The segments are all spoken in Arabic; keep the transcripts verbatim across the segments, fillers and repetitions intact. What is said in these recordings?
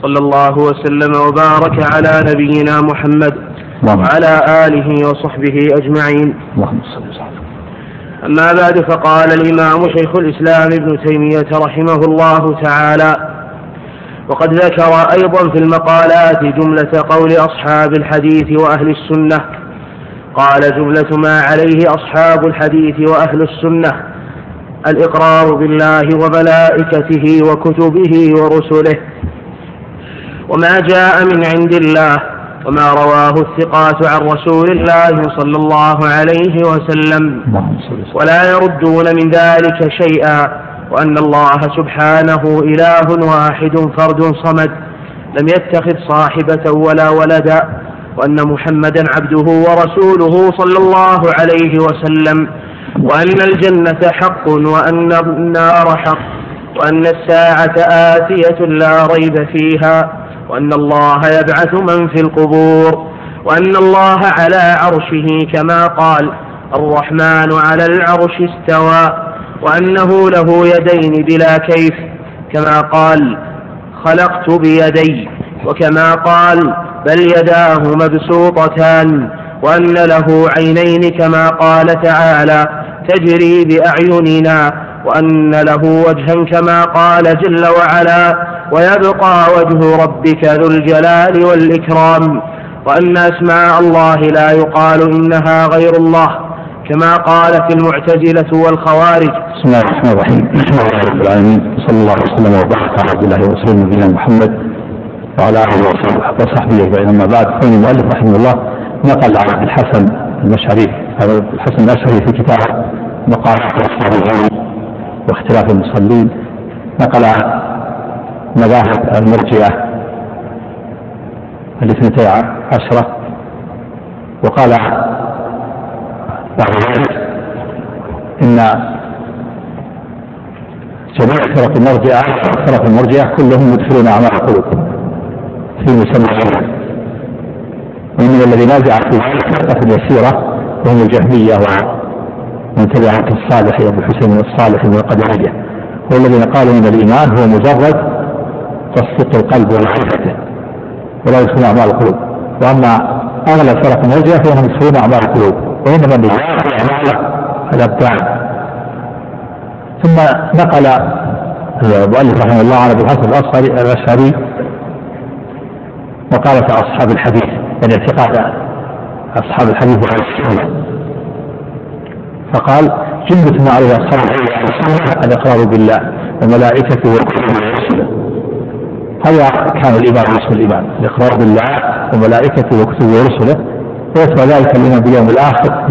صلى الله وسلم وبارك على نبينا محمد وعلى آله وصحبه أجمعين. أما بعد، فقال الإمام شيخ الإسلام ابن تيمية رحمه الله تعالى: وقد ذكر أيضا في المقالات جملة قول أصحاب الحديث وأهل السنة. قال: جملة ما عليه أصحاب الحديث وأهل السنة الإقرار بالله وملائكته وكتبه ورسله وما جاء من عند الله وما رواه الثقات عن رسول الله صلى الله عليه وسلم، ولا يردون من ذلك شيئا، وأن الله سبحانه إله واحد فرد صمد لم يتخذ صاحبة ولا ولدا، وأن محمدا عبده ورسوله صلى الله عليه وسلم، وأن الجنة حق وأن النار حق، وأن الساعة آتية لا ريب فيها، وأن الله يبعث من في القبور، وأن الله على عرشه كما قال: الرحمن على العرش استوى، وأنه له يدين بلا كيف كما قال: خلقت بيدي، وكما قال: بل يداه مبسوطتان، وأن له عينين كما قال تعالى: تجري بأعيننا، وأن له وجها كما قال جل وعلا: ويبقى وجه ربك ذو الجلال والإكرام، وأن أسماء الله لا يقال إنها غير الله كما قالت المعتزلة والخوارج. بسم الله الرحمن الرحيم. الحمد لله رب العالمين، صلى الله وسلم وبارك على عبد الله ورسوله نبينا محمد وعلى آله وصحبه أجمعين. أما بعد، فإن المؤلف رحمه الله نقل عن الحسن المشعري الحسن الأشعري في كتابه مقالات أصحاب العلم واختلاف المصلين، نقل مذاهب المرجئة الاثنتي عشرة، وقال بعد ذلك إن جميع فرق المرجئة فرق المرجئة كلهم يدخلون أعمال القلوب في مسمى العلم، وإن الذي نازع في ذلك فرقة يسيرة وهم الجهمية ومن تبعهم كالصالح أبو الحسين الصالح من القدرية، والذين قالوا إن الإيمان هو مجرد تصديق القلب ومعرفته ولا يدخلون أعمال القلوب، وأما أغلب فرق المرجئة فإنهم يدخلون أعمال القلوب، وإنما النجاة في أعمال الأبدان. ثم نقل المؤلف رحمه الله عن أبي الحسن الأشعري وقال أصحاب الحديث، يعني اعتقاد أصحاب الحديث وعلى السنة، فقال: جملة ما عليه أصحاب الحديث الإقرار بالله وملائكته وكتبه ورسله. هذا كان الإيمان رسم الإيمان، الإقرار بالله وملائكته وكتبه ورسله، ويتبع ذلك الإيمان باليوم الآخر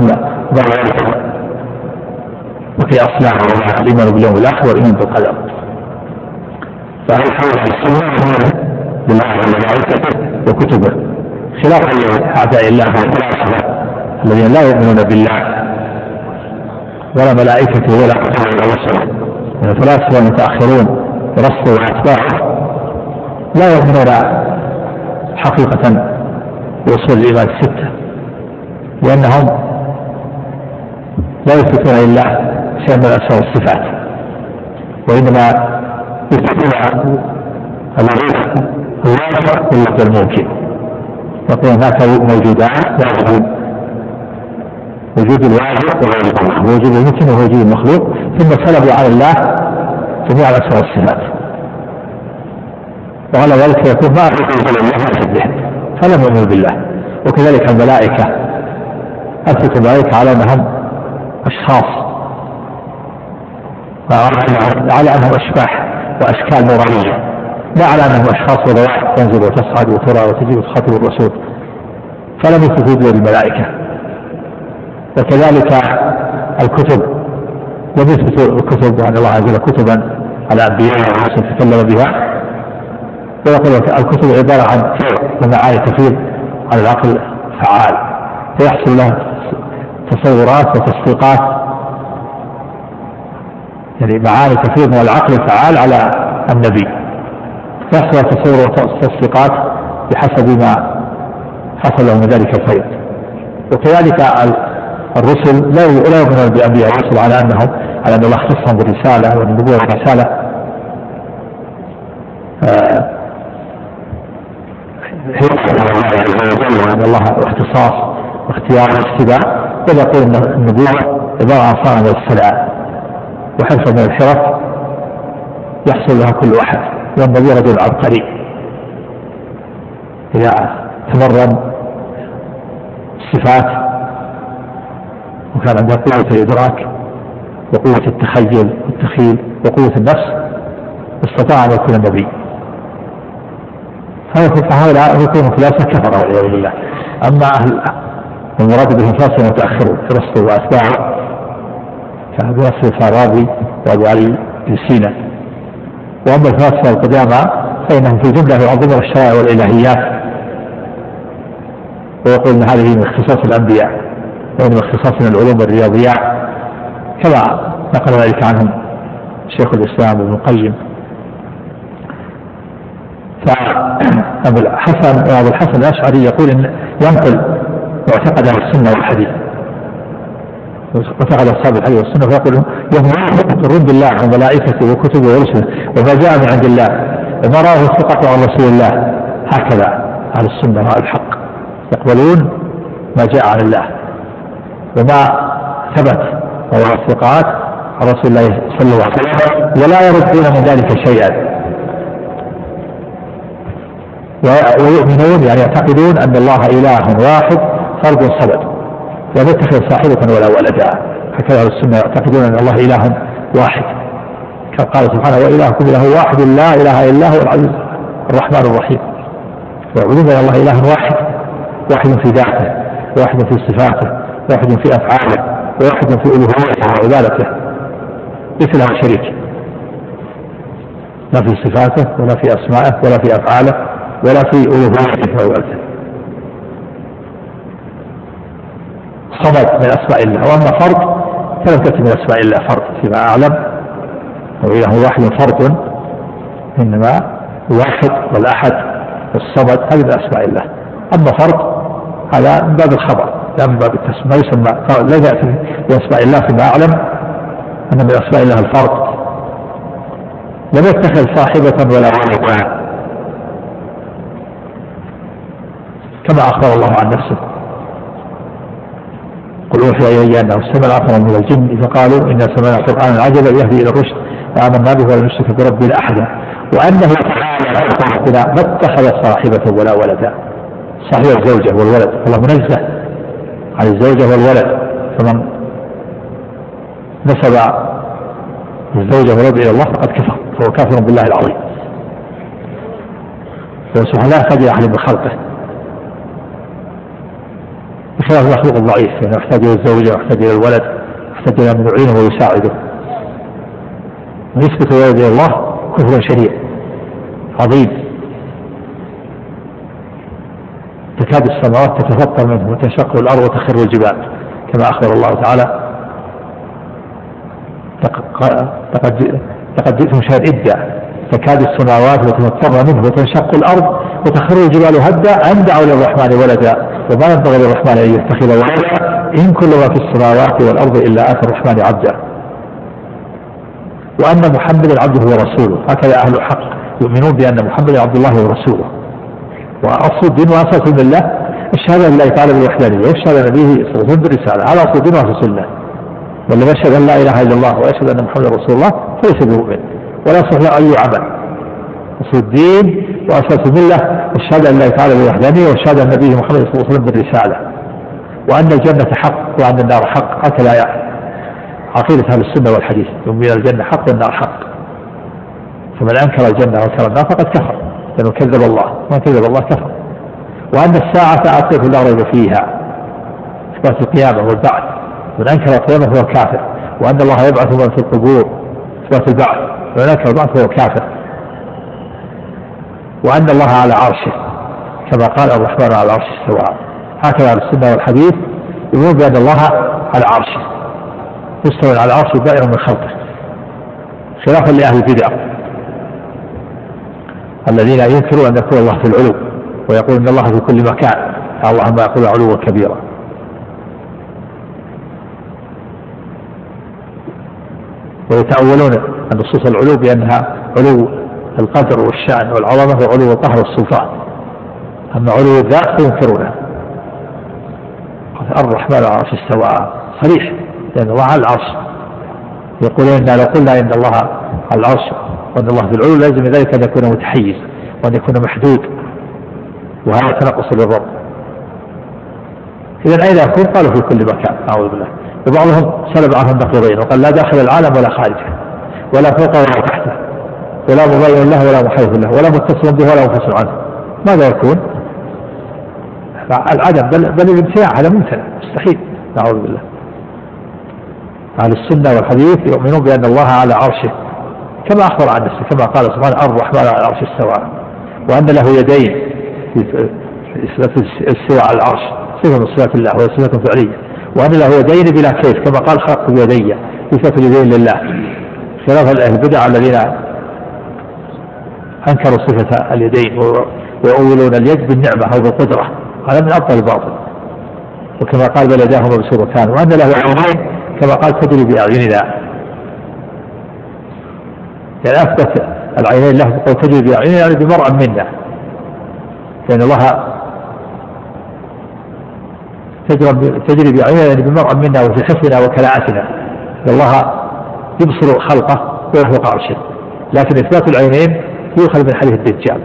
وفي أصلها الإيمان باليوم الآخر والإيمان بالقدر. فهل حول السنة بالله وملائكته وكتبه، خلافا لأعداء الله الذين لا يؤمنون بالله ولا ملائكته ولا كتبه ولا رسله، الفلاسفة المتأخرون ورسله وأتباعه لا يؤمنون حقيقة بأصول الإيمان الستة، لأنهم لا يثبتون إلا شيئا من الأسماء والصفات، وإنما يثبتون الواجب والوجود الممكن، يقول هناك موجودان لا وجود، وجود الواجب وغير المخلوق، ووجود الممكن ووجود المخلوق، ثم سلبوا على الله جميع الأسماء والصفات، وعلى ذلك يكون ما أثبتوا الله به فلم يؤمنوا بالله. وكذلك الملائكة أثبتوا الملائكة على أنهم أشخاص، على أنهم أشباح وأشكال نورانية، لا على أنهم أشخاص وذوات تنزل وتصعد وترى وتجي وتخاطب الرسول، فلم يثبتوا الملائكة. وكذلك الكتب لم يثبتوا الكتب، أن الله عز وجل كتبا على أنبياء ورسل تكلم بها، ويقول الكتب عبارة عن ومعاني تفيد على العقل فعال، فيحصل له تصورات وتصديقات، يعني معاني تفيد من العقل الفعال على النبي، يحصل تصور وتصديقات بحسب ما حصل له من ذلك الخير. وكذلك الرسل لا يؤمنون بأنبياء الرسل على أنهم على أن الله اختصهم بالرسالة والنبوة والرسالة، وأن الله اختصاص واختيار واختباء، بل يقول أن النبوة عبارة عن صانع من الصنعاء وحرفة من الحرف يحصل لها كل أحد، والنبي رجل عبقري إذا تمرن الصفات وكان عنده قوة الإدراك وقوة التخيل والتخيل وقوة النفس استطاع أن يكون النبي. فهؤلاء يكونوا خلاصة كفرة والعياذ بالله. أما أهل المراد بهم خلاصة متأخرون كرسطو وأتباعه كنصر الفارابي وأبو علي بن سينا. وأما الفلاسفة القدامى فإنهم في الجملة يعظمون الشرائع والإلهيات ويقول أن هذه من اختصاص الأنبياء ومن اختصاص من العلوم والرياضيات كما نقل ذلك عنهم شيخ الإسلام ابن القيم. فأبو الحسن أبو الحسن الأشعري يقول إن ينقل معتقد أهل السنة والحديث معتقد أصحاب الحديث والسنة، فيقول يوم يقرون بالله وملائكته وكتبه ورسله وما جاء من عند الله وما راه الثقة عن رسول الله. هكذا أهل السنة وأهل الحق يقبلون ما جاء عن الله وما ثبت وهو الثقات عن رسول الله صلى الله عليه وسلم، ولا يردون من ذلك شيئا، ويؤمنون يعني يعتقدون أن الله إله واحد فرد صمد لا يتخذ صاحبة ولا ولدا. هكذا أهل السنة يعتقدون أن الله إله واحد، كما قال سبحانه وإلهكم إله واحد لا إله إلا هو العزيز الرحمن الرحيم. ويعبدون أن الله إله واحد، واحد في ذاته واحد في صفاته واحد في أفعاله واحد في ألوهيته وعبادته ليس له شريك، لا في صفاته ولا في أسمائه ولا في أفعاله ولا في ألوهيته وعبادته. صمد من أسماء الله. وأما فرد فلم تأتي من أسماء الله فرد فيما أعلم، وإله واحد فرد، إنما الواحد والأحد والصمد هذه من أسماء الله. أما فرد هذا من باب الخبر لا من باب التسمية، ما يسمى لا يأتي من أسماء الله فيما أعلم أن من أسماء الله الفرد. لم يتخذ صاحبة ولا ولدا كما أخبر الله عن نفسه. قل أوحي إلي أنه استمع نفر من الجن فقالوا إنا سمعنا قرآنا عجبا يهدي إلى الرشد فآمنا به ولم نشرك بربنا أحدا وأنه تعالى ما اتخذ صاحبة ولا ولدا. صاحب الزوجة والولد الله منزه عن الزوجة والولد، فمن نسب الزوجة والولد إلى الله فقد كفر فهو كافر بالله العظيم. فسبحانه لا يحتاج إلى أحد من خلقه بخلاف المخلوق الضعيف، يعني يحتاج إلى الزوجة ويحتاج إلى الولد يحتاج إلى من يعينه ويساعده. ونسبة الولد إلى الله كفر شريع عظيم تكاد السماوات تتفطر منه وتنشق الأرض وتخر الجبال كما أخبر الله تعالى. لقد جئتم شيئا إدا تكاد السماوات تتفطر منه وتنشق الأرض وتخر الجبال هدا أن دعوا للرحمن ولدا وما ينبغي للرحمن أن يتخذ ولدا إن كل ما في السماوات والأرض إلا آتى الرحمن عبدا. وأن محمدا عبده ورسوله. هكذا أهل الحق يؤمنون بأن محمدا عبد الله ورسوله. وأصل الدين وأساس الملة الشهادة لله تعالى بالوحدانية والشهادة نبيه صلى الله عليه وسلم بالرسالة، هذا أصل الدين وأساس السنة. والذي يشهد أن لا إله إلا الله ويشهد أن محمدا رسول الله فليس بمؤمن ولا يصح له أي عمل. أصل الدين وأساس الملة الشهادة لله تعالى بالوحدانية والشهادة نبيه محمد صلى الله عليه وسلم بالرسالة، وأن الجنة حق وأن النار حق. هكذا يعني عقيدة أهل السنة والحديث، يؤمن الجنة حق والنار حق. فمن أنكر الجنة وأنكر النار فقد كفر لأنه كذب الله، ومن كذب الله كفر. وأن الساعة آتية لا ريب فيها إثبات القيامة والبعث، من أنكر القيامة فهو كافر. وأن الله يبعث من في القبور إثبات البعث، ومن أنكر البعث فهو كافر. وأن الله على عرشه كما قال الرحمن على العرش استوى. هكذا السنة والحديث يقولون بأن الله على عرشه مستوى على عرشه دائرا من خلقه، خلافا لأهل البدع الذين ينكرون أن يكون الله في العلو ويقول أن الله في كل مكان، اللهم يقول علوا كبيرا. ويتأولون النصوص العلو بأنها علو القدر والشأن والعظمة وعلو القهر والسلطان. أما علو الذات فينكرونه. الرحمن على العرش استوى صريح، لأن الله على العرش. يقولون إن لو قلنا إن الله على العرش وأن الله في العلو لازم ذلك أن يكون متحيز وأن يكون محدود، وهذا تنقص للرب. إذا أين يكون؟ قالوا في كل مكان، أعوذ بالله. وبعضهم سلب عنه النقيضين وقال لا داخل العالم ولا خارجه، ولا فوقه ولا تحته، ولا مبين له ولا محيط له، ولا متصل به ولا منفصل عنه. ماذا يكون؟ العدم، بل, بل الامتناع، هذا ممتنع مستحيل، نعوذ بالله. أهل السنة والحديث يؤمنون بأن الله على عرشه كما أخبر عن نفسه، كما قال سبحانه الرحمن على العرش استوى، وأن له يدين في إثبات الاستواء على العرش، صفة من صفات الله وهي صفة فعلية، وأن له يدين بلا كيف كما قال خلق بيدي، صفة اليدين لله، خلاف أهل البدع الذين أنكروا صفة اليدين ويؤولون اليد بالنعمة أو بالقدرة، هذا من أبطل الباطل. وكما قال بل يداه مبسوطتان، وأن له عينين كما قال تدري بأعيننا، يعني أثبت العينين له بقول تجري بأعيننا يعني بمرء منا، لأن الله تجري بأعيننا يعني بمرء منا وفي حفظنا وكلاءتنا، الله يبصر خلقه ويخلق عرشه. لكن إثبات العينين يؤخذ من حديث الدجال،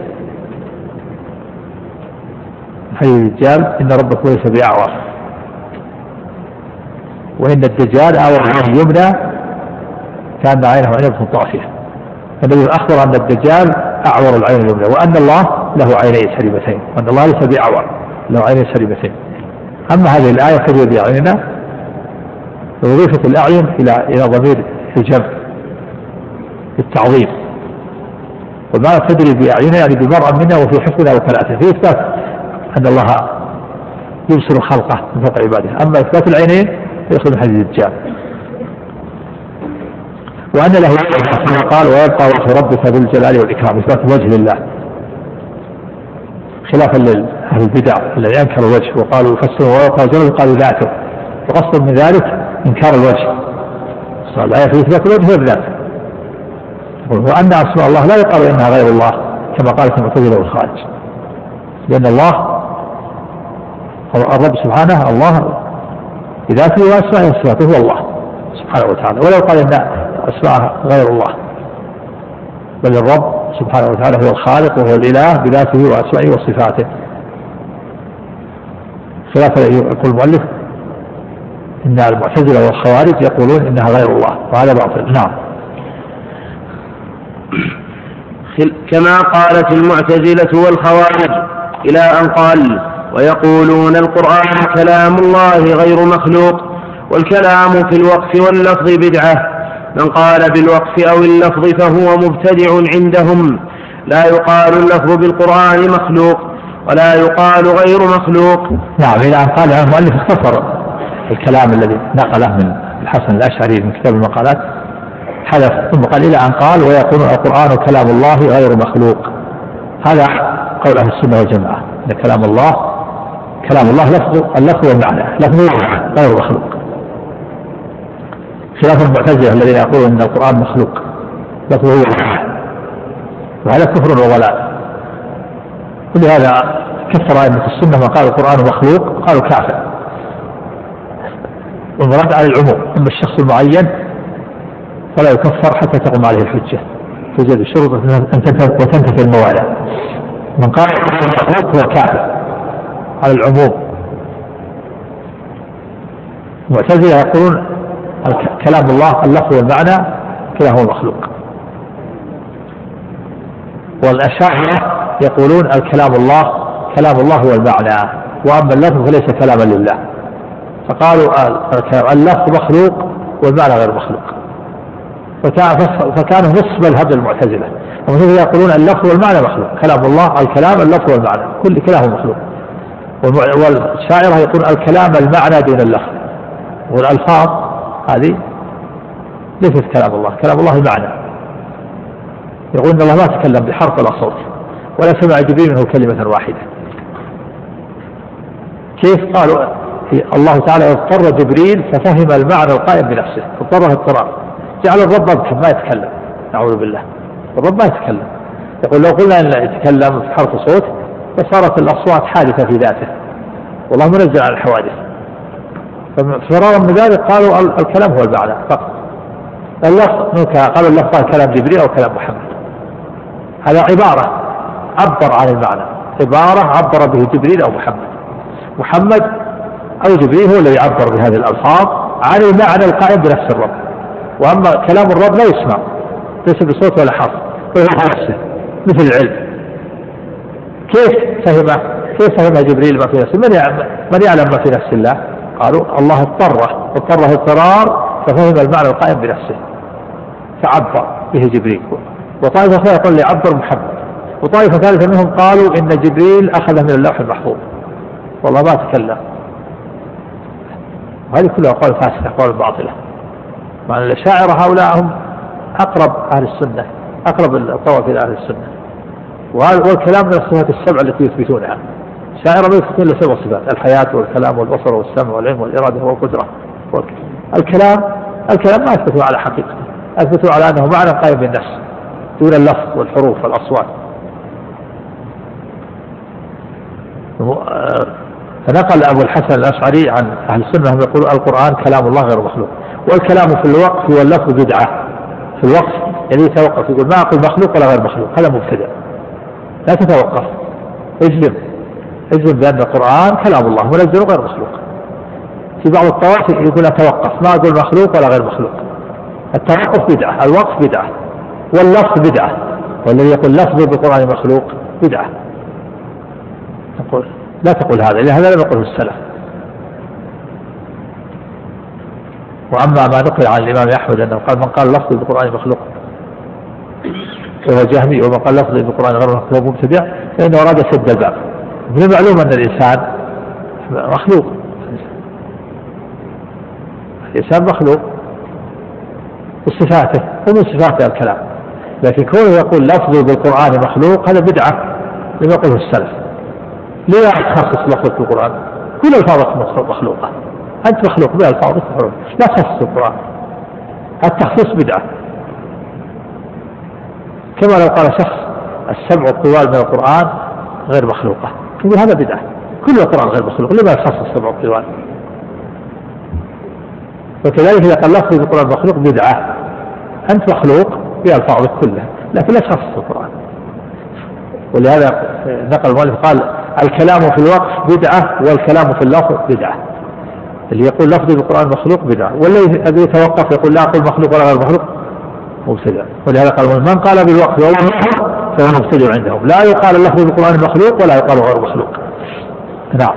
حديث الدجال إن ربك ليس بأعور، وإن الدجال أعور عين اليمنى كان عينه عنبة طافية. النبي أخبر أن الدجال أعور العين اليمنى، وأن الله له عينين سليمتين، وأن الله ليس بأعور له عينين سليمتين. أما هذه الآية تجري بأعيننا، ووظيفة الأعين إلى إلى ضمير الجمع التعظيم، وما تدري بأعيننا يعني بمرء منا وفي حفظنا وكلاءته، في إثبات أن الله يبصر خلقه من فوق عباده. أما إثبات العينين يأخذ من حديث الدجال. وأن له كما قال ويبقى وجه ربك ذو الجلال والإكرام، إثبات الوجه لله، خلافا لأهل البدع الذين أنكروا الوجه وقالوا يفسروا ويبقى وجهه قالوا ذاته، وقصد من ذلك إنكار الوجه. الآية في إثبات الوجه والذات. وأن أسماء الله لا يقال إنها غير الله كما قالت المعتزلة والخارج، لأن الله الرب سبحانه الله بذاته وأسمائه وصفاته هو الله سبحانه وتعالى، ولو قال إن أسماء غير الله، بل الرب سبحانه وتعالى هو الخالق وهو الإله بذاته وأسمائه وصفاته، خلافا يقول المؤلف إن المعتزلة والخوارج يقولون إنها غير الله، وهذا باطل. نعم. كما قالت المعتزلة والخوارج، إلى أن قال ويقولون القرآن كلام الله غير مخلوق، والكلام في الوقف واللفظ بدعة. من قال بالوقف أو اللفظ فهو مبتدع عندهم. لا يقال اللفظ بالقرآن مخلوق ولا يقال غير مخلوق. نعم. إلى أن قال المؤلف اختصر الكلام الذي نقله من الحسن الأشعري من كتاب المقالات، حذف ثم قال إلى أن قال ويقولون القرآن كلام الله غير مخلوق. هذا قول أهل السنة والجماعة، أن كلام الله كلام الله لفظ اللفظ والمعنى، لفظ غير مخلوق، خلاف المعتزلة الذين يقولون أن القرآن مخلوق لفظه هو المعنى، وهذا كفر وضلال. ولهذا كفر أئمة السنة من قال القرآن مخلوق قالوا كافر، والمراد على العموم، أما الشخص المعين فلا يكفر حتى تقوم عليه الحجة، توجد الشروط وتنتفي الموانع. من قال القرآن مخلوق هو كافر على العموم. المعتزلة يقولون كلام الله اللفظ والمعنى كلاهما مخلوق، والأشاعرة يقولون الكلام الله كلام الله هو المعنى، وأما اللفظ فليس كلاما لله، فقالوا اللفظ مخلوق والمعنى غير مخلوق، فكانوا نصف مذهب المعتزلة. المعتزلة يقولون اللفظ والمعنى مخلوق، كلام الله الكلام اللفظ والمعنى كل كلاهما مخلوق، والشاعرة يقول الكلام المعنى دون اللفظ، والألفاظ هذه ليست كلام الله، كلام الله المعنى. يقول إن الله ما تكلم بحرف ولا صوت ولا سمع جبريل منه كلمة واحدة. كيف؟ قالوا الله تعالى اضطر جبريل ففهم المعنى القائم بنفسه، اضطره اضطرار، جعل الرب مبكم ما يتكلم، نعوذ بالله، الرب ما يتكلم. يقول لو قلنا أن يتكلم بحرف صوت فصارت الأصوات حادثة في ذاته، والله منزل عن الحوادث. ففرارا من ذلك قالوا الكلام هو المعنى فقط، اللفظ قالوا اللفظ كلام جبريل أو كلام محمد، هذا عبارة عبر عن المعنى، عبارة عبر به جبريل أو محمد. محمد أو جبريل هو الذي يعبر بهذه الألفاظ عن المعنى القائم بنفس الرب، وأما كلام الرب لا يسمع، ليس بصوت ولا حرف، وهو نفسه مثل العلم. كيف فهمه؟ كيف فهم جبريل ما في نفسه؟ من يعلم, من يعلم ما في نفس الله؟ قالوا الله اضطره اضطره اضطرار ففهم المعنى القائم بنفسه فعبر به جبريل. وطائفة أخرى يقول لي عبر محمد، وطائفة ثالثة منهم قالوا إن جبريل أخذ من اللوح المحفوظ والله ما تكلم. وهذه كلها أقوال فاسدة، أقوال باطلة. مع أن الأشاعرة هؤلاء هم أقرب أهل السنة، أقرب الطوائف إلى أهل السنة، والكلام من الصفات السبع التي يثبتونها. الشاعرة ما يثبتون إلا سبع صفات: الحياة والكلام والبصر والسمع والعلم والإرادة والقدرة. الكلام الكلام ما يثبتوا على حقيقته، يثبتوا على أنه معنى قائم بالنفس دون اللفظ والحروف والأصوات. فنقل أبو الحسن الأشعري عن أهل السنة هم يقولون القرآن كلام الله غير مخلوق، والكلام في الوقف واللفظ بدعة. في الوقف يعني يتوقف، يقول ما أقول مخلوق ولا غير مخلوق، هذا مبتدع. لا تتوقف، اجزم اجزم بأن القرآن كلام الله منزل غير مخلوق. في بعض الطوائف يقول أتوقف، ما أقول مخلوق ولا غير مخلوق. التوقف بدعة، الوقف بدعة، واللفظ بدعة، والذي يقول لفظ بالقرآن مخلوق بدعة. تقول لا تقول هذا، لأن هذا لم يقله السلف. وأما ما نقل عن الإمام أحمد أنه قال من قال لفظ بالقرآن مخلوق فهو جهمي، ومن قال لفظ بالقرآن غير مخلوق فهو مبتدع، فإنه أراد سد الباب. من المعلوم أن الإنسان مخلوق، الإنسان مخلوق بصفاته ومن صفاته الكلام، لكن كونه يقول لفظ بالقرآن مخلوق هذا بدعة لم يقله السلف. ليه تخصص لفظ بالقرآن؟ كل الفاظك مخلوقة، أنت مخلوق بألفاظك مخلوق، لا تخصص القرآن. التخصيص بدعة، كما لو قال شخص السبع الطوال من القرآن غير مخلوقة، يقول هذا بدعة، كل القرآن غير مخلوق، لما يخصص السبع الطوال؟ وكذلك إذا قال لفظ بالقرآن مخلوق بدعة، أنت مخلوق بألفاظك كلها لكن لا تخصص القرآن. ولهذا نقل المؤلف قال الكلام في الوقف بدعة والكلام في اللفظ بدعة. اللي يقول لفظ بالقرآن مخلوق بدعة، والذي يتوقف يقول لا أقول مخلوق ولا غير مخلوق مبتدع. ولهذا قال من قال بالوقف فهو مبتدع عندهم، لا يقال اللفظ بالقرآن مخلوق ولا يقال غير مخلوق. نعم.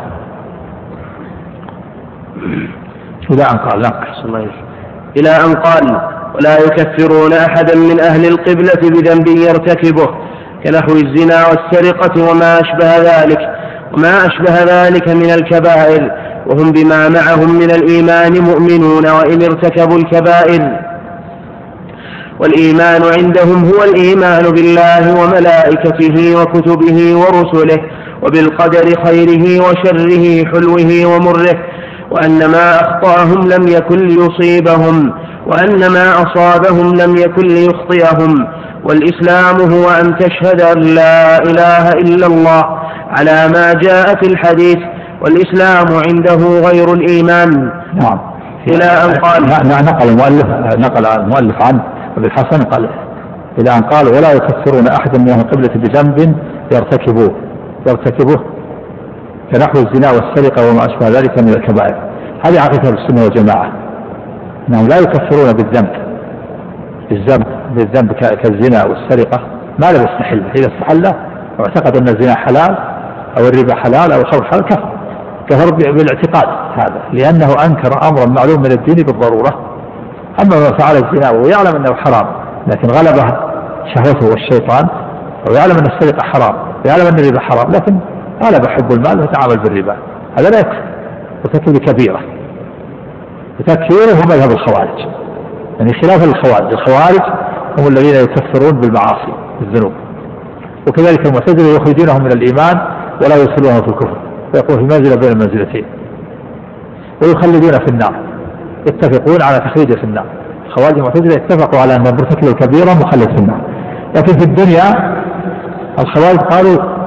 إلى أن قال نعم. إلى أن قال ولا يكفرون أحدا من أهل القبلة بذنب يرتكبه كنحو الزنا والسرقة وما أشبه ذلك وما أشبه ذلك من الكبائر، وهم بما معهم من الإيمان مؤمنون وإن ارتكبوا الكبائر. والإيمان عندهم هو الإيمان بالله وملائكته وكتبه ورسله وبالقدر خيره وشره حلوه ومره، وأن ما أخطأهم لم يكن ليصيبهم وأن ما أصابهم لم يكن ليخطئهم. والإسلام هو أن تشهد أن لا إله إلا الله على ما جاء في الحديث، والإسلام عنده غير الإيمان. نعم. إلى أن قال نقل المؤلف نقل المؤلف عن أبي الحسن قال إلى أن قال ولا يكفرون أحدا من أهل القبلة بذنب يرتكبوه يرتكبوه كنحو الزنا والسرقة وما أشبه ذلك من الكبائر. هذه عقيدة السنة والجماعة، أنهم لا يكفرون بالذنب بالذنب بالذنب كالزنا والسرقة ما لم يستحله. إذا استحله واعتقد أن الزنا حلال أو الربا حلال أو الخمر حلال كفر كفر بالاعتقاد هذا، لأنه أنكر أمرا معلوم من الدين بالضرورة. أما من فعل الزنا ويعلم أنه حرام لكن غلبه شهوته والشيطان، أو يعلم أن السرقة حرام ويعلم أن الربا حرام لكن غلب حب المال وتعامل بالربا، هذا لا يكفر وتكفير كبيرة. وتكفيره هو مذهب الخوارج، يعني خلاف الخوارج. الخوارج هم الذين يكفرون بالمعاصي بالذنوب، وكذلك المعتزلة يخرجونهم من الإيمان ولا يدخلونهم في الكفر، فيقول في منزلة بين المنزلتين ويخلدون في النار، يتفقون على تخليده في النار. الخوارج المعتزلة اتفقوا على أن مرتكب الكبيرة مخلد في النار، لكن في الدنيا الخوارج قالوا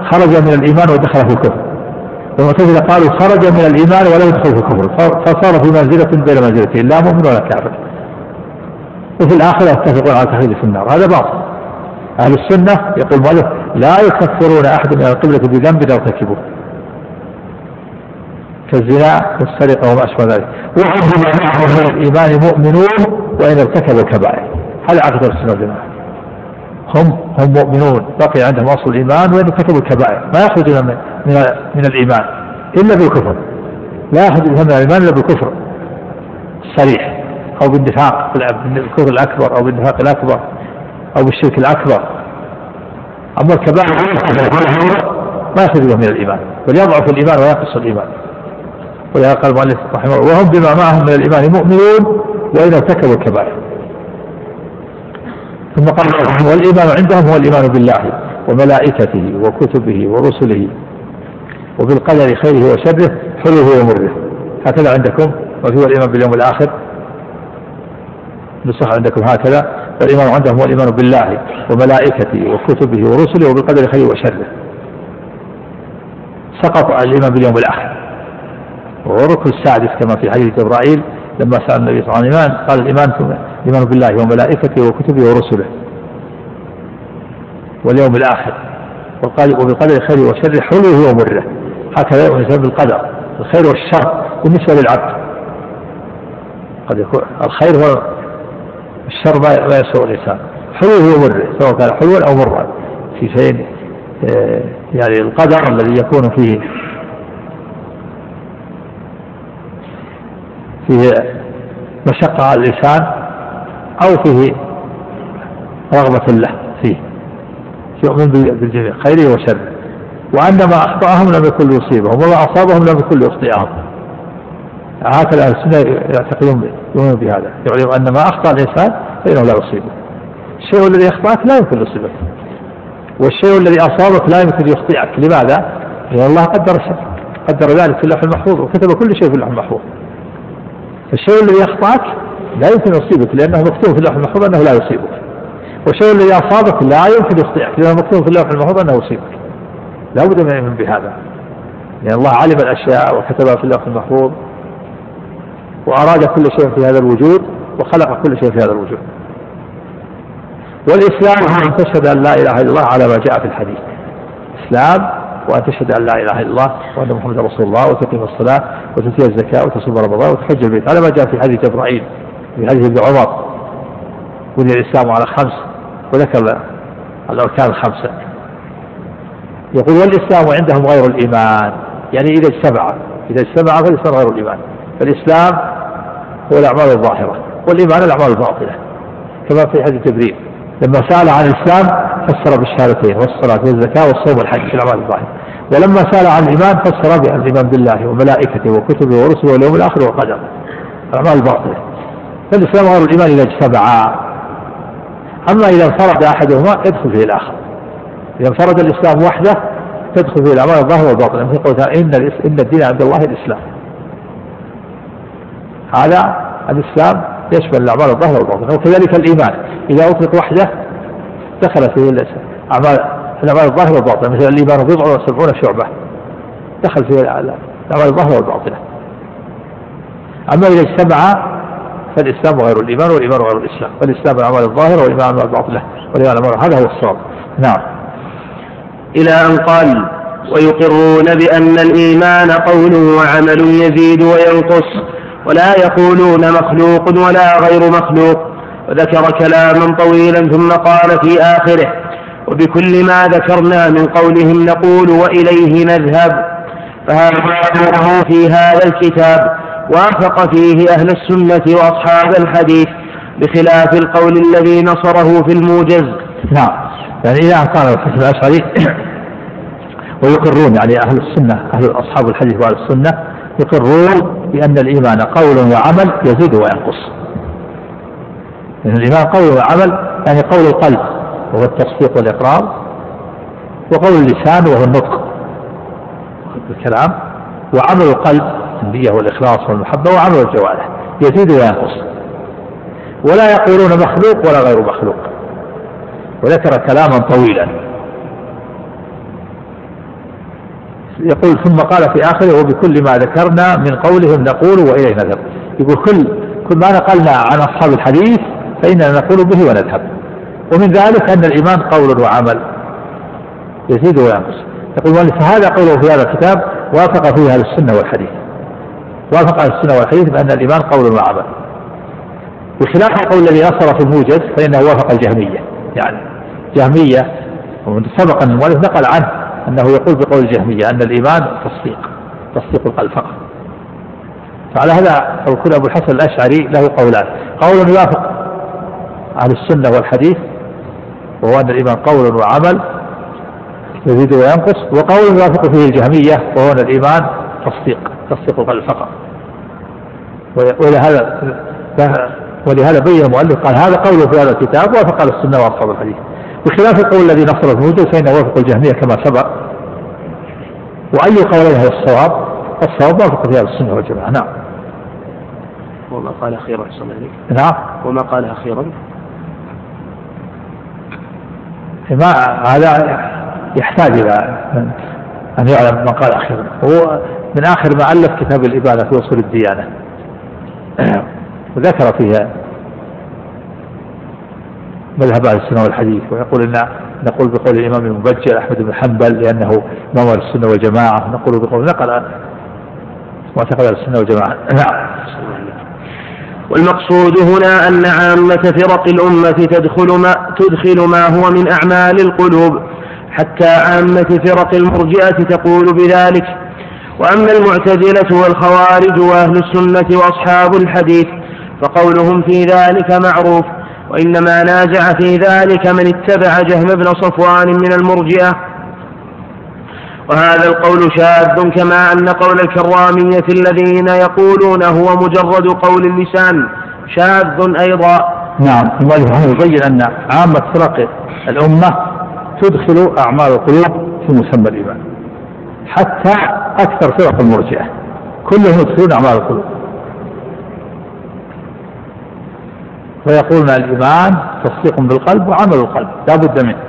خرج من الإيمان ودخل في الكفر، والمعتزلة قالوا خرج من الإيمان ولم يدخل في الكفر، فصار في منزلة بين منزلتين لا مؤمن ولا كافر، وفي الآخرة يتفقون على تخليده في النار. هذا باطل. أهل السنة يقول مؤلف لا يكفرون أحد من القبلة بذنب ارتكبوه كالزنا والسرقة وما أشبه ذلك، وهم معهم من الإيمان مؤمنون وإن ارتكبوا الكبائر. هذا عقيدة السنة والجماعة، هم هم مؤمنون بقي عندهم أصل الإيمان وإن ارتكبوا الكبائر، ما يخرجون من, من, من الإيمان إلا بالكفر، لا يخرجون من الإيمان إلا بالكفر الصريح أو بالنفاق بالكفر الأكبر أو بالنفاق الأكبر أو بالشرك الأكبر. أما الكبائر ما يخرجون من الإيمان، بل يضعف الإيمان وينقص الإيمان. ولهذا قال المؤلف رحمه الله وهم بما معهم من الإيمان مؤمنون وإن ارتكبوا الكبائر. ثم قال والإيمان عندهم هو الإيمان بالله وملائكته وكتبه ورسله وبالقدر خيره وشره حلوه ومره. هكذا عندكم، وهو الإيمان باليوم الآخر نصح عندكم هكذا، والإيمان عندهم هو الإيمان بالله وملائكته وكتبه ورسله وبالقدر خيره وشره. سقط الإيمان باليوم الآخر، وركن السادس كما في حديث جبرائيل لما سأل النبي صلى الله عليه وسلم قال الإيمان الإيمان بالله وملائكته وكتبه ورسله واليوم الآخر وبالقدر خيره وشره حلوه ومره. هكذا يسمى بالقدر الخير والشر بالنسبة للعبد. قد يكون الخير هو الشر ما يسوء الإنسان، حلوه ومره سواء كان حلوا أو مرا في شيء يعني القدر الذي يكون فيه فيه مشقة على الإنسان أو فيه رغبة له فيه يؤمن بالجميع خيره وشره، وأن ما أخطأهم لم يكن ليصيبهم وما أصابهم لم يكن ليخطئهم. هكذا أهل السنة يعتقدون بهذا، يعلم أن ما أخطأ الإنسان فإنه لا يصيبه. الشيء الذي أخطأك لا يمكن يصيبك، والشيء الذي أصابك لا يمكن يخطئك. لماذا؟ لأن الله قدر قدر ذلك في اللوح المحفوظ وكتب كل شيء في اللوح المحفوظ. الشيء الذي يخطأك لا يمكن يصيبك لأنه مكتوب في اللوح المحفوظ أنه لا يصيبك، والشيء الذي أصابك لا يمكن يخطئك لأنه مكتوب في اللوح المحفوظ أنه يصيبك. لا بد من يؤمن بهذا، لأن الله علم الأشياء وكتبها في اللوح المحفوظ وأراد كل شيء في هذا الوجود وخلق كل شيء في هذا الوجود. والإسلام هو أن تشهد أن لا إله إلا الله على ما جاء في الحديث. إسلام وأن تشهد أن لا إله إلا الله وأن محمد رسول الله وتقيم الصلاة وتؤتي الزكاة وتصوم رمضان وتحج البيت على ما جاء في حديث جبرائيل في حديث ابن عمر بني الإسلام على خمس وذكر الأركان الخمسة. يقول والإسلام عندهم غير الإيمان، يعني إذا اجتمع إذا اجتمع فالإسلام غير الإيمان. فالإسلام هو الأعمال الظاهرة والإيمان الأعمال الباطنة، كما في حديث جبريل لما سأل عن الإسلام فسر بالشهادتين والصلاة والزكاة والصوم والحج في الأعمال الظاهرة، ولما سأل عن الإيمان فسر بالإيمان بالله وملائكته وكتبه ورسله واليوم الآخر والقدر الأعمال الباطنة. فالإسلام غير الإيمان إذا اجتمعا، أما إذا انفرد أحدهما يدخل فيه الآخر. إذا انفرد الإسلام وحده تدخل فيه الأعمال الظاهرة والباطنة، مثل قوله إن إن الدين عند الله الإسلام. هذا الإسلام يشمل الأعمال الظاهرة والباطنة. وكذلك الإيمان إذا أطلق وحده دخل فيه الأعمال الأعمال الظاهرة والباطنة، مثل الإيمان بضع وسبعون شعبة دخل فيه الأعمال الظاهرة والباطنة. أما إذا اجتمع فالإسلام غير الإيمان والإيمان غير الإسلام، فالإسلام الأعمال الظاهرة والإيمان الأعمال الباطنة والإيمان الأعمال. هذا هو الصواب. نعم. إلى أن قال ويقرون بأن الإيمان قول وعمل يزيد وينقص ولا يقولون مخلوق ولا غير مخلوق. وذكر كلاما طويلا ثم قال في آخره وبكل ما ذكرنا من قولهم نقول وإليه نذهب. فهذا قوله في هذا الكتاب وافق فيه أهل السنة وأصحاب الحديث بخلاف القول الذي نصره في الموجز. نعم، يعني إذا قال الحسن الأشعري ويقرون يعني أهل السنة أهل أصحاب الحديث وأهل السنة يقرون بأن الإيمان قول وعمل يزيد وينقص. يعني الإيمان قول وعمل، يعني قول القلب وهو التصديق والإقرار، وقول اللسان وهو النطق بالكلام، وعمل القلب النية والإخلاص والمحبة، وعمل الجوارح يزيد وينقص. ولا يقولون مخلوق ولا غير مخلوق. وذكر كلاما طويلا يقول ثم قال في آخره وبكل ما ذكرنا من قولهم نقول وإليه نذهب. يقول كل كل ما نقلنا عن أصحاب الحديث فإننا نقول به ونذهب. ومن ذلك أن الإيمان قول وعمل يزيد وينقص. يقول فهذا قوله في هذا الكتاب وافق فيه أهل السنة والحديث، وافق أهل السنة والحديث بأن الإيمان قول وعمل، بخلاف القول الذي نصر في الموجز فإنه وافق الجهمية. يعني جهمية سبق أن المؤلف نقل عنه أنه يقول بقول الجهمية أن الإيمان تصديق تصديق القلب فقط. فعلى هذا يكون أبو الحسن الأشعري له قولان: قول يوافق أهل السنة والحديث وهو أن الإيمان قول وعمل يزيد وينقص، وقول يوافق فيه الجهمية وهو أن الإيمان تصديق تصديق القلب فقط. ولهذا ولهذا بين المؤلف قال هذا قوله في هذا الكتاب وافق أهل السنة وأصحاب الحديث، بخلاف القول الذي نصر في الموجز فإنه وافق الجهمية كما سبق. وأي قولين هو الصواب؟ الصواب وافق في أهل السنة والجماعة. نعم. وما قال أخيرا أحسن إليك. نعم. وما قال أخيرا ما هذا يحتاج إلى أن يعلم ما قال أخيرا. هو من آخر ما ألف كتاب الإبانة في أصول الديانة وذكر فيها مذهب أهل السنة والحديث، ويقول إن نقول بقول الإمام المبجل أحمد بن حنبل لأنه إمام أهل السنة والجماعة، نقول بقول نقل معتقد أهل السنة والجماعة. نعم. والمقصود هنا أن عامة فرق الأمة تدخل ما, تدخل ما هو من أعمال القلوب، حتى عامة فرق المرجئة تقول بذلك. وأما المعتزلة والخوارج وأهل السنة وأصحاب الحديث فقولهم في ذلك معروف، وإنما نازع في ذلك من اتبع جهم بن صفوان من المرجئة، وهذا القول شاذ، كما أن قول الكرامية الذين يقولون هو مجرد قول اللسان شاذ أيضا. نعم. المؤلف يبين أن عامة فرق الأمة تدخل أعمال القلوب في مسمى الإيمان، حتى أكثر فرق المرجئة كلهم يدخلون أعمال القلوب، فيقولون الإيمان تصديق بالقلب وعمل القلب لا بد منه.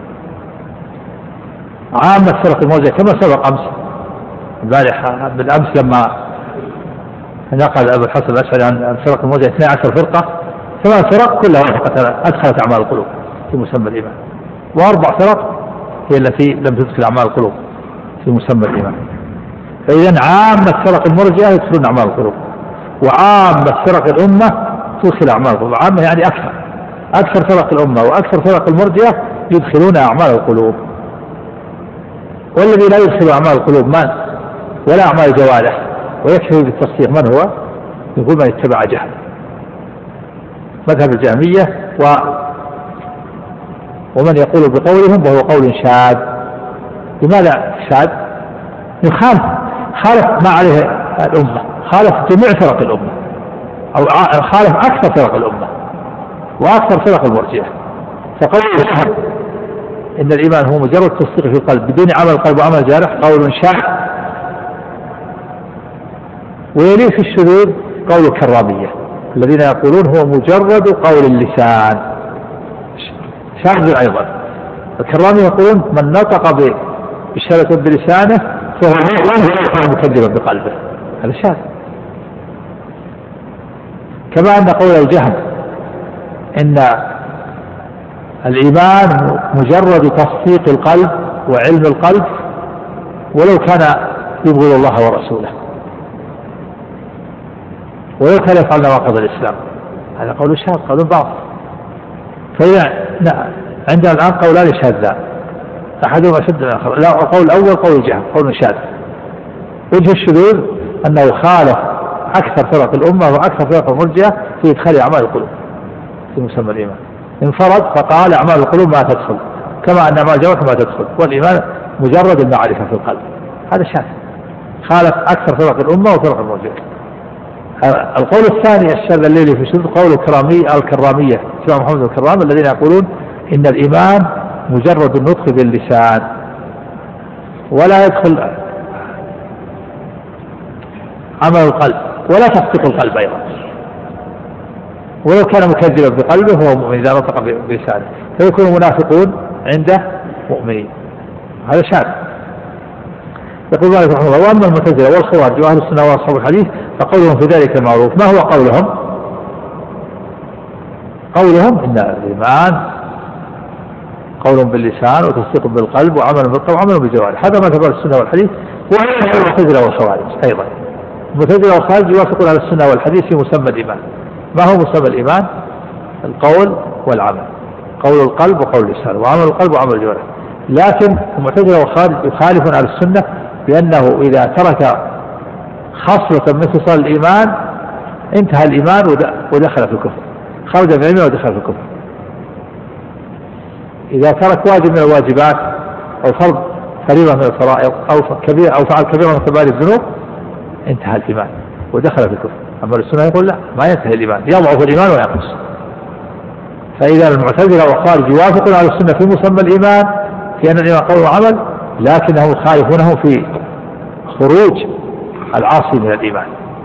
عامة فرق المرجئة كما سبق أمس البارحة بالأمس لما نقل أبو الحسن الأشعري عن فرق المرجئة اثنتي عشرة فرقة، ثمان فرق كلها أدخلت أعمال القلوب في مسمى الإيمان، وأربع فرق هي التي لم تدخل أعمال القلوب في مسمى الإيمان. فإذا عامة فرق المرجئة يدخلون أعمال القلوب، وعامة فرق الأمة تدخل أعمال القلوب. عامة يعني أكثر أكثر فرق الأمة وأكثر فرق المرجئة يدخلون أعمال القلوب. والذي لا يدخل أعمال القلوب من ولا أعمال الجوارح ويكفي بالتصديق من هو؟ يقول من اتبع جهل، مذهب الجهمية و ومن يقول بقولهم وهو قول شاذ. لماذا شاذ؟ يخالف خالف ما عليه الأمة، خالف جميع فرق الأمة، أو خالف أكثر فرق الأمة وأكثر فرق المرجئة. فقول إن الإيمان هو مجرد تصديق في القلب بدون عمل القلب وعمل الجارح قول شاذ. ويليه في الشذوذ قول الكرامية الذين يقولون هو مجرد قول اللسان شاذ أيضا. الكرامية يقولون من نطق بشهادة بلسانه فهو مكذبا بقلبه، هذا شاذ. كما أن قول الجهم إن الإيمان مجرد تصديق القلب وعلم القلب ولو كان يبغض الله ورسوله، ولو كان يفعل نواقض الإسلام، هذا قول شاذ قول باطل. فإذا عندنا الآن قولان شاذان أحدهما أشد من الآخر. لا، القول الأول قول الجهم قول شاذ. وجه الشذوذ أنه خالف أكثر فرق الأمة وأكثر فرق المرجئة في إدخال أعمال القلوب في مسمى الإيمان. انفرد فقال أعمال القلوب ما تدخل، كما أن أعمال الجوارح ما تدخل، والإيمان مجرد المعرفة في القلب، هذا شاذ خالف أكثر فرق الأمة وفرق المرجئة. القول الثاني الشاذ الليلي في الشذوذ قول الكرامي الكرامية سيدنا محمد الكرام الذين يقولون إن الإيمان مجرد النطق باللسان ولا يدخل عمل القلب ولا تصديق القلب أيضا، ولو كان مكذبا بقلبه هو مؤمن إذا نطق بلسانه، فيكون المنافقون عنده مؤمنين، هذا شاذ. يقول مالك رحمه الله: وأما المعتزلة والخوارج وأهل السنة وأصحاب الحديث فقولهم في ذلك المعروف. ما هو قولهم؟ قولهم إن الإيمان قول باللسان وتصديق بالقلب وعمل بالقلب وعمل بالجوارح، هذا ما تبع السنة والحديث. وهذا المعتزلة والخوارج أيضا. المعتزلة والخوارج يوافقون على السنة والحديث في مسمى الإيمان. ما هو مسمى الإيمان؟ القول والعمل، قول القلب وقول اللسان وعمل القلب وعمل الجوارح. لكن المعتزلة والخوارج يخالفون على السنة بأنه إذا ترك خصلة من خصال الإيمان انتهى الإيمان ودخل في الكفر، خرج من الإيمان ودخل في الكفر. إذا ترك واجب من الواجبات أو فرض فريضة من الفرائض أو كبير أو فعل كبيرة من كبائر الذنوب انتهى الإيمان ودخل في الكفر. أما السنة يقول لا، ما ينتهي الإيمان، يضعف الإيمان وينقص. فإذا المعتزلة والخوارج يوافقون على السنة في مسمى الإيمان في أن الإيمان قول وعمل، لكنهم يخالفونه في خروج العاصي من الإيمان.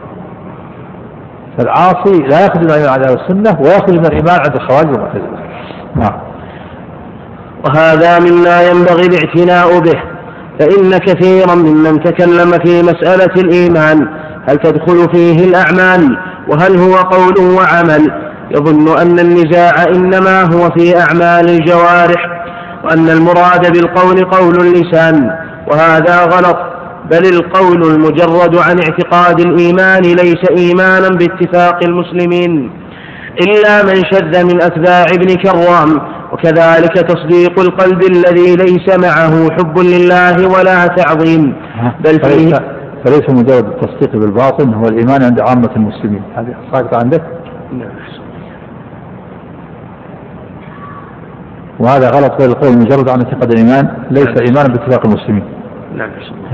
فالعاصي لا يخرج من الإيمان عند السنة ويخرج من الإيمان عند الخوارج والمعتزلة. نعم. وهذا مما ينبغي الاعتناء به، فإن كثيرا ممن تكلم في مسألة الإيمان هل تدخل فيه الأعمال وهل هو قول وعمل يظن أن النزاع إنما هو في أعمال الجوارح، وأن المراد بالقول قول اللسان، وهذا غلط. بل القول المجرد عن اعتقاد الإيمان ليس إيمانا باتفاق المسلمين إلا من شذ من أتباع ابن كرام، وكذلك تصديق القلب الذي ليس معه حب لله ولا تعظيم. بل فليس, فليس مجرد التصديق بالباطن هو الإيمان عند عامة المسلمين. هذه صاقت عندك؟ وهذا غلط. بل القول المجرد عن اعتقاد الإيمان ليس إيمانا باتفاق المسلمين. نعم.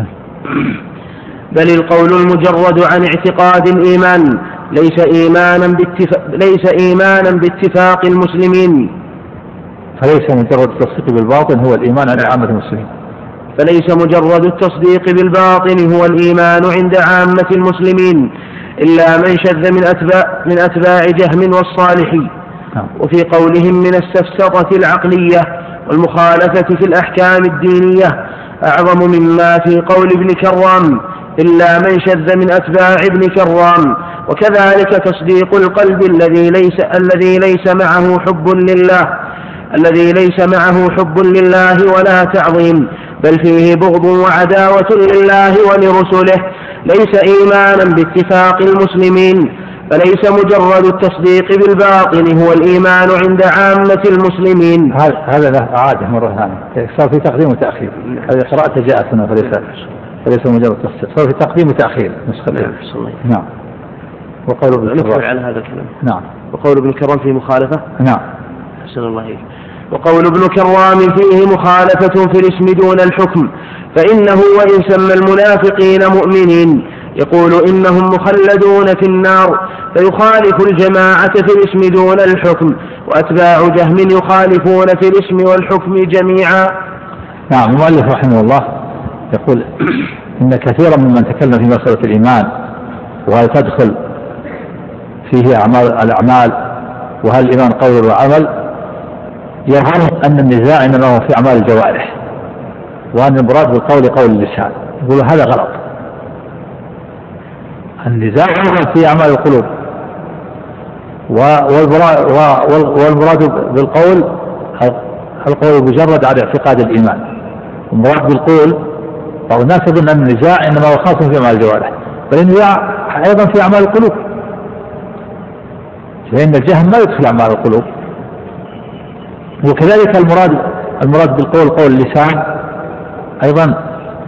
بل القول المجرد عن اعتقاد الإيمان ليس إيمانا باتفاق, ليس إيمانا باتفاق المسلمين. فليس مجرد التصديق بالباطن هو الإيمان عند عامة المسلمين. فليس مجرد التصديق بالباطن هو الإيمان عند عامة المسلمين إلا من شذ من أتباع, من أتباع جهم والصالحي. وفي قولهم من السفسطة العقلية والمخالفة في الأحكام الدينية أعظم مما في قول ابن كرام إلا من شذ من أتباع ابن كرام، وكذلك تصديق القلب الذي ليس, الذي ليس معه حب لله الذي ليس معه حب لله ولا تعظيم، بل فيه بغض وعداوة لله ولرسله، ليس إيمانا باتفاق المسلمين. فليس مجرد التصديق بالباطن هو الإيمان عند عامة المسلمين. هذا له عادة مرة ثانية، صار في تقديم وتأخير. هذه قراءة جاءت هنا فليس فليس مجرد تصديق، صار في تقديم وتأخير. نعم. وقول ابن كرام على هذا الكلام. نعم. وقول ابن كرام فيه مخالفة. نعم. أحسن الله إليك. وقول ابن كرام فيه مخالفة في الاسم دون الحكم، فإنه وإن سمى المنافقين مؤمنين يقول إنهم مخلدون في النار، فيخالف الجماعة في الاسم دون الحكم، وأتباع جهم يخالفون في الاسم والحكم جميعا. نعم. المؤلف رحمه الله يقول إن كثيرا ممن تكلم في مسألة الإيمان وهل تدخل فيه أعمال الأعمال وهل الإيمان قول وعمل يظن أن النزاع إنما هو في أعمال الجوارح، وأن المراد بالقول قول اللسان. يقول هذا غلط. النزاع في أعمال القلوب، والمراد بالقول القول مجرد على اعتقاد الإيمان، والمراد بالقول بعض الناس يظن أن النزاع إنما هو خاص في أعمال الجوارح، بل النزاع أيضا في أعمال القلوب، لأن الجهم ما يدخل أعمال القلوب. وكذلك المراد المراد بالقول قول اللسان أيضا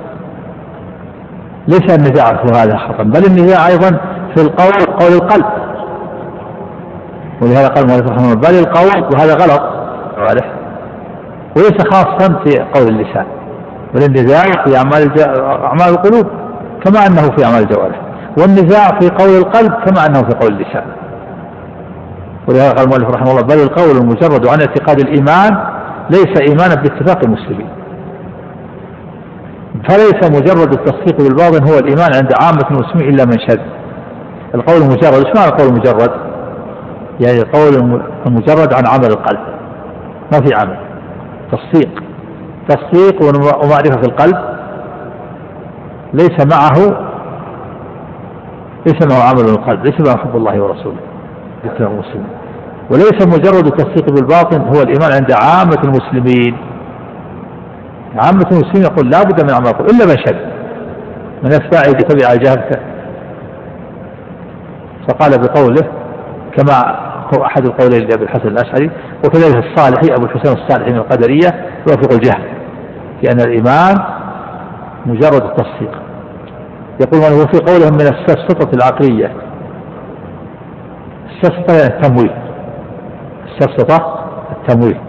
ليس النزاع في هذا خطأ، بل النزاع أيضا في القول قول القلب، ولهذا قال المؤلف رحمه الله بل القول، وهذا غلط واضح، وليس خاصا في قول اللسان، بل النزاع في أعمال أعمال القلوب كما أنه في أعمال الجوارح، والنزاع في قول القلب كما أنه في قول اللسان. ولهذا قال المؤلف رحمه الله بل القول المجرد عن اعتقاد الإيمان ليس إيمانا باتفاق المسلمين. فليس مجرد التصديق بالباطن هو الإيمان عند عامة المسلمين إلا من شذ. القول المجرد، ايش معنى القول المجرد؟ يعني القول المجرد عن عمل القلب، ما في عمل، تصديق تصديق ومعرفة في القلب ليس معه ليس معه عمل القلب، ليس معه حب الله ورسوله اتباع المسلمين. وليس مجرد التصديق بالباطن هو الإيمان عند عامة المسلمين. عامة المسلمين يقول لا بد من عمل القلب إلا من شد من أتباعه يتبع جهته، فقال بقوله كما هو أحد القولين لأبي الحسن الأشعري، وكذلك الصالحي أبو الحسين الصالحي من القدرية يوافق الجهل، لأن الإيمان مجرد التصديق. يقول وهو في قولهم من السفسطة العقلية. السفسطة يعني التمويه، السفسطة التمويه.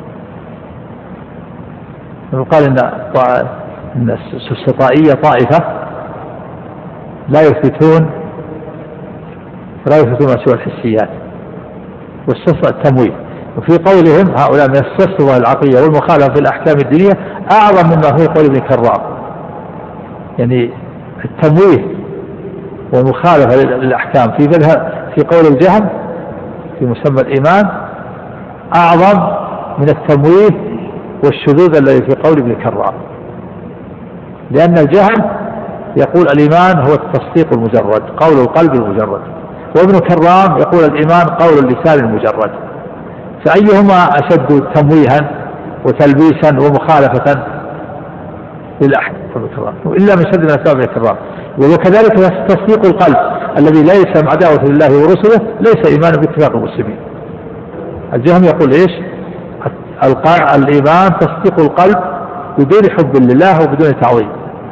يقال إن إن السفسطائية طائفة لا يثبتون لا يثبتون سوى الحسيات، والسفسطة التمويه. وفي قولهم هؤلاء من السفسطة العقلية والمخالفة في الأحكام الدينية أعظم مما في قول ابن كرام، يعني التمويه والمخالفة للأحكام في في قول الجهم في مسمى الإيمان أعظم من التمويه والشذوذ الذي في قول ابن كرام، لأن الجهم يقول الإيمان هو التصديق المجرد قول القلب المجرد، وابن كرام يقول الإيمان قول اللسان المجرد، فأيهما أشد تمويها وتلبيسا ومخالفة للأحكام إلا من شد من أسباب ابن كرام. وكذلك تصديق القلب الذي ليس مع عداوة لله ورسله ليس إيمان باتفاق المسلمين. الجهم يقول إيش؟ الإيمان تصديق القلب بدون حب لله وبدون تعظيم،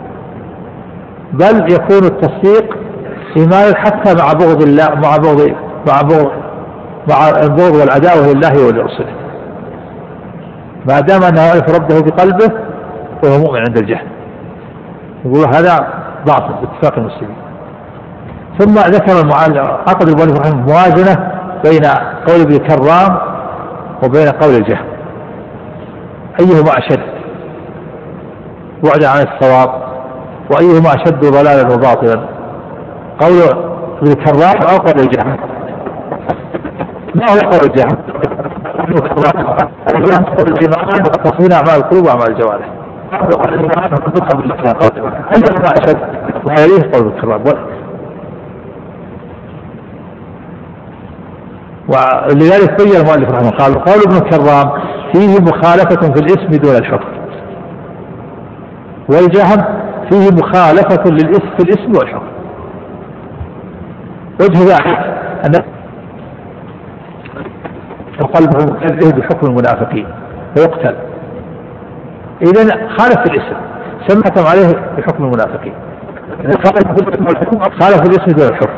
بل يكون التصديق إيمان حتى مع بغض الله مع بغض مع بغض مع البغض والعداوة لله ولرسله، ما دام أنه يعرف ربه بقلبه وهو مؤمن عند الجهل. يقول هذا باطل باتفاق المسلمين. ثم ذكر المعلم عقد المؤلف رحمه موازنة بين قول ابن كرام وبين قول الجهم، أيهما أشد بعدا عن الصواب وأيهما أشد ضلالا وباطلا، قول ابن كرام أو قول الجهم؟ ما هو قول الجهم؟ الإيمان تصوير أعمال القلوب وأعمال الجوارح، أيهما أشد؟ وهذه قول ابن كرام. ولذلك بين المؤلف رحمه قال قول ابن كرام فيه مخالفة في الاسم دون الحكم، والجهم فيه مخالفة للاسم في الاسم والحكم. وجه ذلك أن قلبه مكذب بحكم المنافقين فيقتل، إذن خالف في الاسم سمحتم عليه بحكم المنافقين، خالف في الاسم دون الحكم.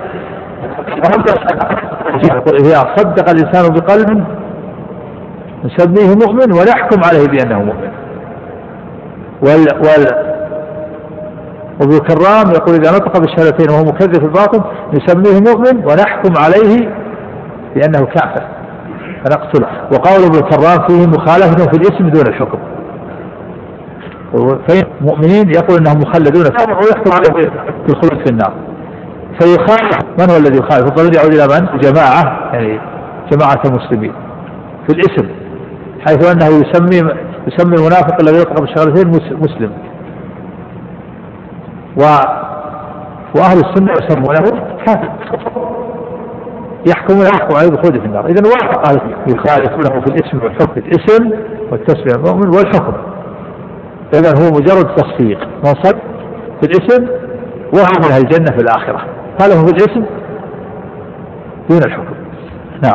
إذا صدق الإنسان بقلب نسميه مؤمن ونحكم عليه بأنه مؤمن. وال وال وابن كرام يقول إذا نطق بالشهادتين وهو مكذب في الباطن نسميه مؤمن ونحكم عليه بأنه كافر فنقتله. وقول ابن كرام فيه مخالفة في الاسم دون الحكم، فالمؤمنين يقول أنهم مخلدون ويحكم عليه بالخلود في النار. فيخالف من هو الذي يخالف؟ الضمير يعود إلى من؟ جماعة، يعني جماعة المسلمين في الاسم، حيث أنه يسمي يسمي المنافق الذي يطلق بالشهادتين مسلم، و وأهل السنة يسمونه كافر يحكمون يحكم عليه بالخلود في النار. إذن وافق أهل يخالفونه في الاسم والحكم، الاسم والتسمية المؤمن والحكم. إذن هو مجرد تصديق منصب في الاسم وهو من أهل الجنة في الآخرة، هذا هو في الاسم دون الحكم. نعم.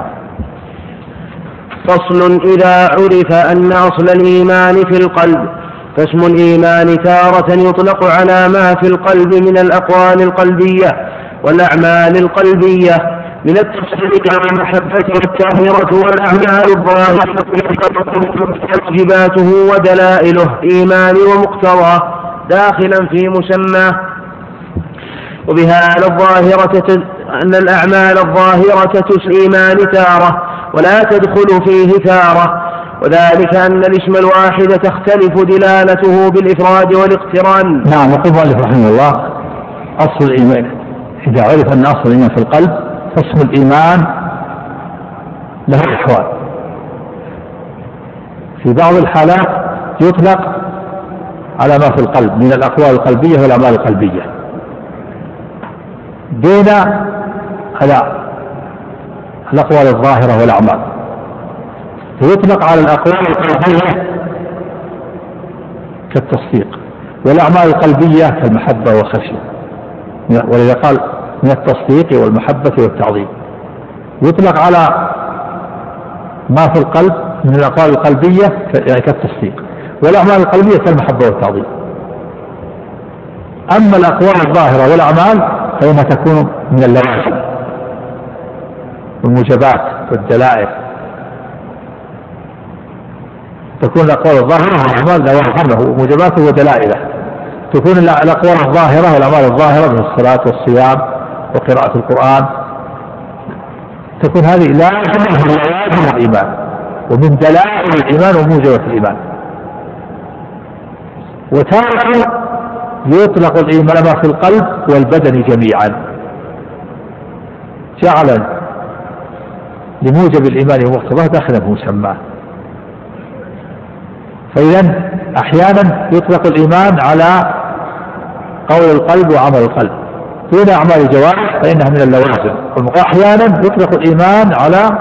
فصل. إذا عرف أن أصل الإيمان في القلب، فاسم الإيمان تارة يطلق على ما في القلب من الأقوال القلبية والأعمال القلبية من التصديق والمحبة والتأثيرة والأعمال الظاهرة واجباته ودلائله إيمان ومقتضاه داخلا في مسماه. وبها الظاهرة أن الأعمال الظاهرة الإيمان تارة ولا تدخل فيه تارة، وذلك أن الاسم الواحد تختلف دلالته بالإفراد والاقتران. نعم. يقول المؤلف رحمه الله أصل الإيمان إذا عرف أن أصل الإيمان في القلب فاسم الإيمان له أحوال. في بعض الحالات يطلق على ما في القلب من الأقوال القلبية والأعمال القلبية دون الأقوال الظاهرة والأعمال. ويطلق على الأقوال القلبية كالتصديق، والأعمال القلبية كالمحبة والخشية، ولذا قال من التصديق والمحبة والتعظيم. يطلق على ما في القلب من الأقوال القلبية يعني كالتصديق، والأعمال القلبية كالمحبة والتعظيم. أما الأقوال الظاهرة والأعمال فإنها تكون من اللوازم والموجبات والدلائل. تكون الأقوال الظاهرة والأعمال لوازمه وموجباته ودلائله. تكون الأقوال الظاهرة والأعمال الظاهرة من الصلاة والصيام وقراءة القرآن، تكون هذه لازمة من لوازم الإيمان ومن دلائل الإيمان وموجبات الإيمان. وتارة يطلق الإيمان ما في القلب والبدن جميعا، جعل لموجب الإيمان ومقتضاه داخلا في مسماه. فإذا أحيانا يطلق الإيمان على قول القلب وعمل القلب دون أعمال الجوارح فإنها من اللوازم. وأحيانا يطلق الإيمان على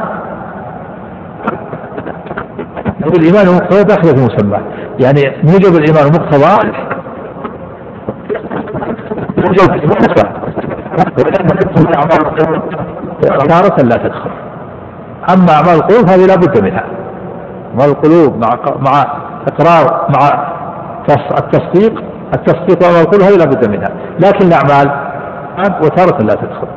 الإيمان ومقتضاه داخل في مسماه، يعني موجب الإيمان ومقتضاه تارة لا تدخل. أما أعمال القلوب هذه لا بد منها، أعمال القلوب مع مع إقرار مع التصديق التصديق وأعمال القلوب هذه لا بد منها، لكن الأعمال وتارة لا تدخل.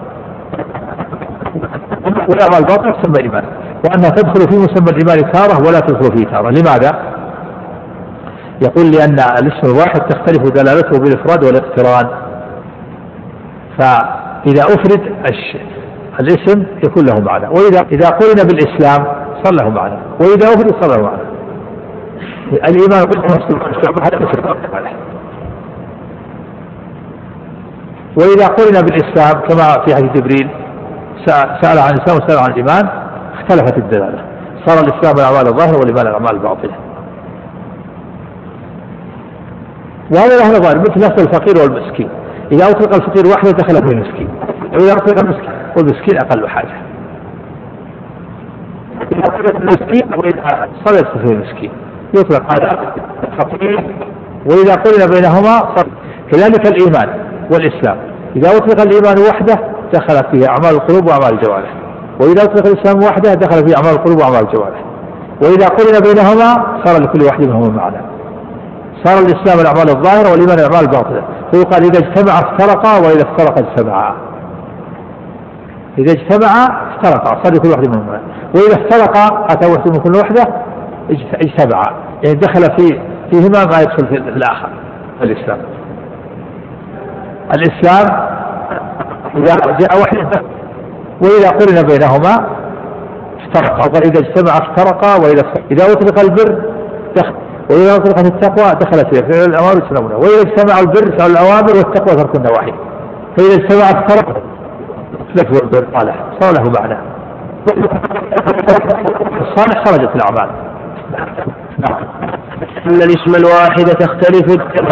والأعمال باطنة تسمى الإيمان، وأنها تدخل في مسمى الإيمان تارة ولا تدخل فيه تارة. لماذا؟ يقول لأن الاسم الواحد تختلف دلالته بالإفراد والاقتران، فإذا أفرد الاسم يكون له معنى، وإذا إذا قلنا بالإسلام صار له معنى، وإذا أفرد صار له معنى. الإيمان وإذا قلنا بالإسلام كما في حديث جبريل سأل عن الإسلام وسأل عن الإيمان اختلفت الدلالة، صار الإسلام الأعمال الظاهرة والإيمان الأعمال الباطنة. وهذا له ظاهر مثل نفس الفقير والمسكين، إذا أطلق الفقير وحده دخل فيه المسكين، وإذا أطلق المسكين والمسكين أقل حاجة. إذا أطلق المسكين وإذا صلت فيه المسكين يطلق هذا الفقير، وإذا قلنا بينهما صار. كذلك الإيمان والإسلام، إذا أطلق الإيمان وحده دخلت فيه أعمال القلوب وأعمال الجوارح، وإذا أطلق الإسلام وحده دخل فيه أعمال القلوب وأعمال الجوارح، وإذا قلنا بينهما صار لكل واحد منهما معنى. صار الإسلام الأعمال الظاهرة والإيمان الأعمال الباطنة. فيقال إذا اجتمع افترقا وإذا افترقا اجتمعا. إذا اجتمع افترقا صار لكل واحد منهما، وإذا افترقا أتى واحد من كل وحدة اجتمعا، يعني دخل في فيهما ما يدخل في الآخر. الإسلام الإسلام إذا جاء وحده، وإذا قرن بينهما افترقا. إذا اجتمع افترقا، وإذا إذا أطلق البر دخل، وإذا أطلقت التقوى دخلت فيها فعل الأوامر والسنة، وإذا اجتمع البر فعل الأوامر والتقوى ترك النواهي. فإذا اجتمع افترقا لفظ البر صالح صار له معنى. الصالح خرجت الأعمال. أن الاسم الواحد تختلف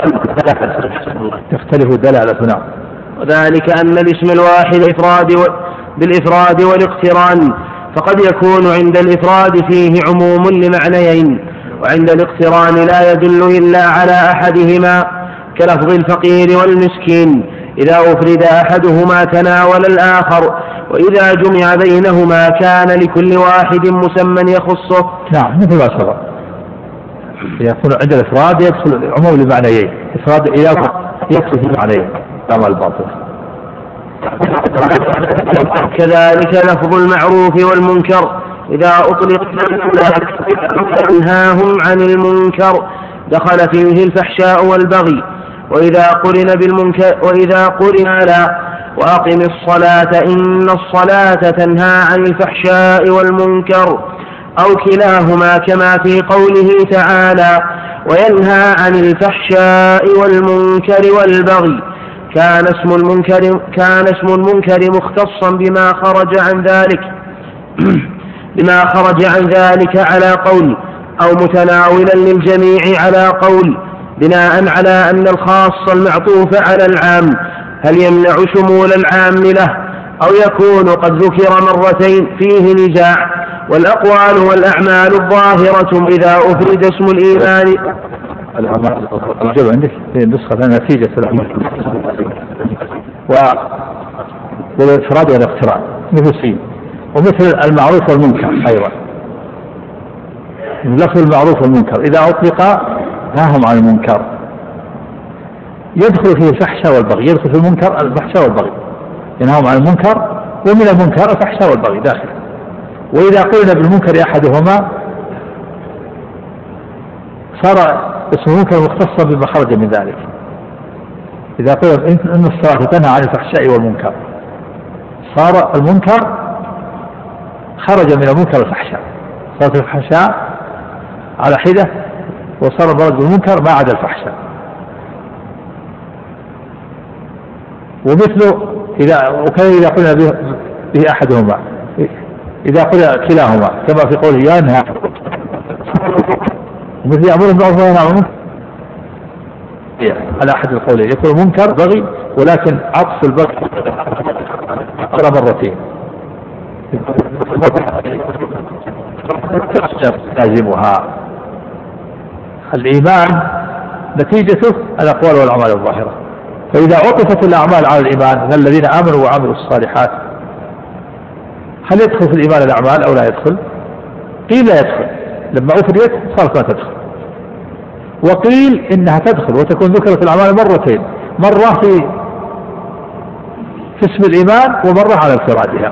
تختلف الدلالة. نعم. وذلك أن الاسم الواحد إفراد و... بالإفراد والاقتران، فقد يكون عند الإفراد فيه عموم لمعنيين، وعند الاقتران لا يدل إلا على أحدهما، كلفظ الفقير والمسكين، إذا أفرد أحدهما تناول الآخر، وإذا جمع بينهما كان لكل واحد مسمى يخصه. نعم مثل ما سبق، يكون عند الإفراد يدخل عموم لمعنيين، إفراد إذا يدخل في معنيين كما الباطل. كذلك لفظ المعروف والمنكر إذا أطلق أنهاهم عن المنكر دخل فيه الفحشاء والبغي، وإذا قرن بالمنكر وإذا قرن لا وأقم الصلاة إن الصلاة تنهى عن الفحشاء والمنكر، أو كلاهما كما في قوله تعالى وينهى عن الفحشاء والمنكر والبغي، كان اسم المنكر كان اسم المنكر مختصا بما خرج عن ذلك بما خرج عن ذلك على قول، أو متناولا للجميع على قول، بناء على أن الخاص المعطوف على العام هل يمنع شمول العام له أو يكون قد ذكر مرتين فيه نزاع. والأقوال والأعمال الظاهرة إذا أفرد اسم الإيمان. الجو عندك في النسخة نتيجة الأعمال والإفراد والاقتران مثل سين، ومثل المعروف والمنكر أيضا. لفظ المعروف والمنكر إذا أطلق نهاهم عن المنكر يدخل فيه الفحشاء والبغي، يدخل في المنكر الفحشاء والبغي، ينهاهم عن المنكر ومن المنكر الفحشاء والبغي داخل. وإذا قلنا بالمنكر أحدهما صار اسم المنكر مختصا بما خرج من ذلك. إذا قلنا إن الصلاة تنهى عن الفحشاء والمنكر صار المنكر خرج من المنكر الفحشاء، صارت الفحشاء على حدة وصار المراد بالمنكر ما عدا الفحشاء. ومثله إذا وكان إذا قلنا به, به أحدهما إذا قلنا كلاهما كما في قوله ينهى، ومثل يأمر بالمعروف وينهى عن المنكر على أحد القولين يكون منكر بغي، ولكن عطف البغي على مرتين لازمها. الإيمان نتيجته الأقوال والأعمال الظاهرة، فإذا عطفت الأعمال على الإيمان الذين آمنوا وعملوا الصالحات هل يدخل في الإيمان الأعمال أو لا يدخل؟ قيل لا يدخل، لما أفردت صارت ما تدخل. وقيل إنها تدخل وتكون ذكرت الأعمال مرتين، مرة في في اسم الإيمان ومرة على انفرادها.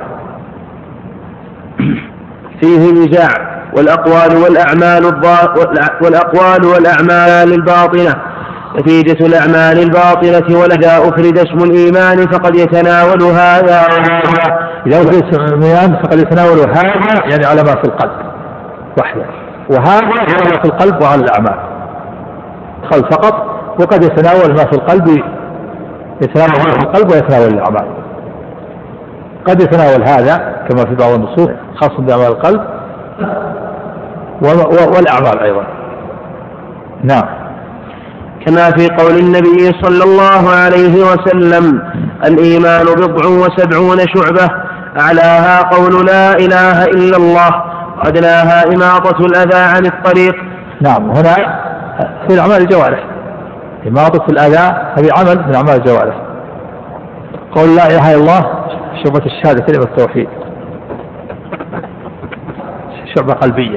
فيه نزاع. والأقوال والأعمال والأقوال والأعمال الباطنة نتيجة الأعمال الباطنة، وإذا أفرد اسم الإيمان فقد يتناول هذا إذا أفرد اسم الإيمان فقد يتناول هذا يعني على ما في القلب وحده، وهذا على ما في القلب وعلى الأعمال القلب فقط، وقد يتناول ما في القلب يتناول ما في القلب ويتناول الأعمال. قد يتناول هذا كما في بعض النصوص خاص بأعمال القلب والأعمال أيضا. نعم. كما في قول النبي صلى الله عليه وسلم الإيمان بضع وسبعون شعبة أعلاها قول لا إله إلا الله وأدناها إماطة الأذى عن الطريق. نعم. هنا في الأعمال الجوارح إماطة الأذى هذه عمل من أعمال الجوارح. قول لا إله إلا الله شعبة الشهادة كلمة التوحيد، شعبة قلبية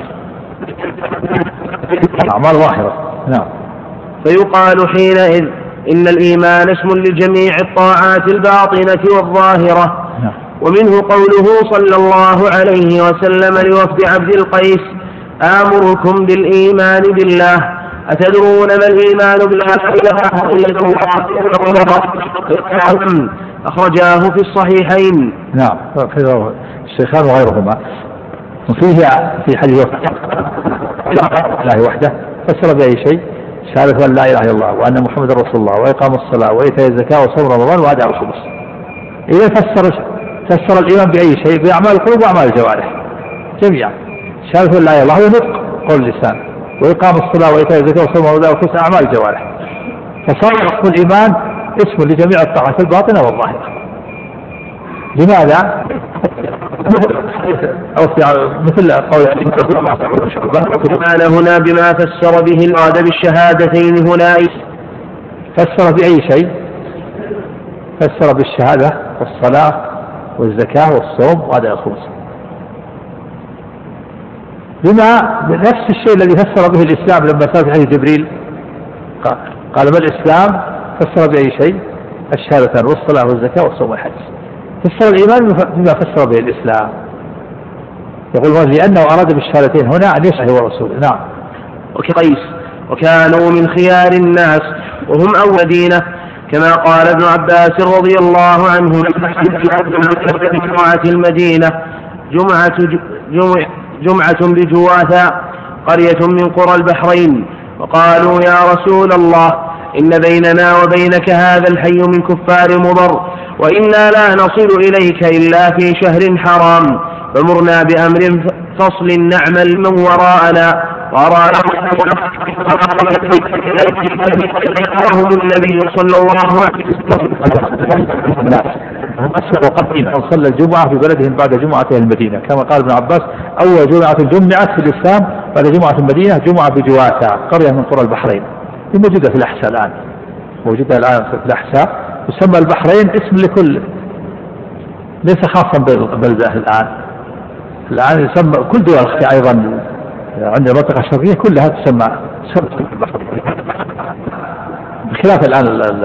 أعمال ظاهرة. نعم. فيقال حينئذ إن الإيمان اسم لجميع الطاعات الباطنة والظاهرة. نعم. ومنه قوله صلى الله عليه وسلم لوفد عبد القيس آمركم بالإيمان بالله أتدرون ما الإيمان بالله؟ أخرجاه في الصحيحين. نعم. الشيخان وغيرهما. وفيه في حديث الله وحده فسر بأي شيء شهادة أن لا إله إلا الله وأن محمد رسول الله وإقام الصلاة وإيتاء الزكاة وصوم رمضان وأداء الخمس. إذا فسر فسر الإيمان بأي شيء بأعمال القلوب وأعمال الجوارح جميعا. شهادة أن لا إله إلا الله هو نطق قول اللسان، وإقام الصلاة وإيتاء الزكاة وصوم رمضان وأداء الخمس أعمال الجوارح. فصار اسم الإيمان اسم لجميع الطاعات الباطنة والظاهرة. لماذا؟ مثل قول الإيمان هنا بما فسر به المراد بالشهادتين هنا فسر بأي شيء؟ فسر بالشهادة والصلاة والزكاة والصوم وأداء الخمس، بما نفس الشيء الذي فسر به الإسلام لما سأل في حديث جبريل قال ما الإسلام؟ فسر بأي شيء؟ الشهادتان والصلاة والزكاة والصوم والحج. فسر الإيمان بما فسر به الإسلام. يقول لأنه أراد بالشهادتين هنا أن يشهد هو رسوله. نعم. وكقيس وكانوا من خيار الناس وهم أول دينه كما قال ابن عباس رضي الله عنه جمعة المدينة جمعة, جمع جمعة بجواثا قرية من قرى البحرين وقالوا يا رسول الله إن بيننا وبينك هذا الحي من كفار مضر وإنا لا نصل إليك إلا في شهر حرام فمرنا بأمر فصل نعمل من وراءنا وراءهم النبي صلى الله عليه وسلم. هم أسلموا قبل أن صلى الجمعة في بلدهم بعد جمعة المدينة، كما قال ابن عباس: أول جمعة جمعت في الإسلام بعد جمعة المدينة جمعة بجواسة، قرية من قرى البحرين، هي موجودة في الأحساء الآن، موجودة الآن في الأحساء، يسمى البحرين اسم لكل، ليس خاصا بالبلدة الآن، الآن يسمى كل دول الخليج أيضا، عندنا المنطقة الشرقية كلها تسمى بخلاف الآن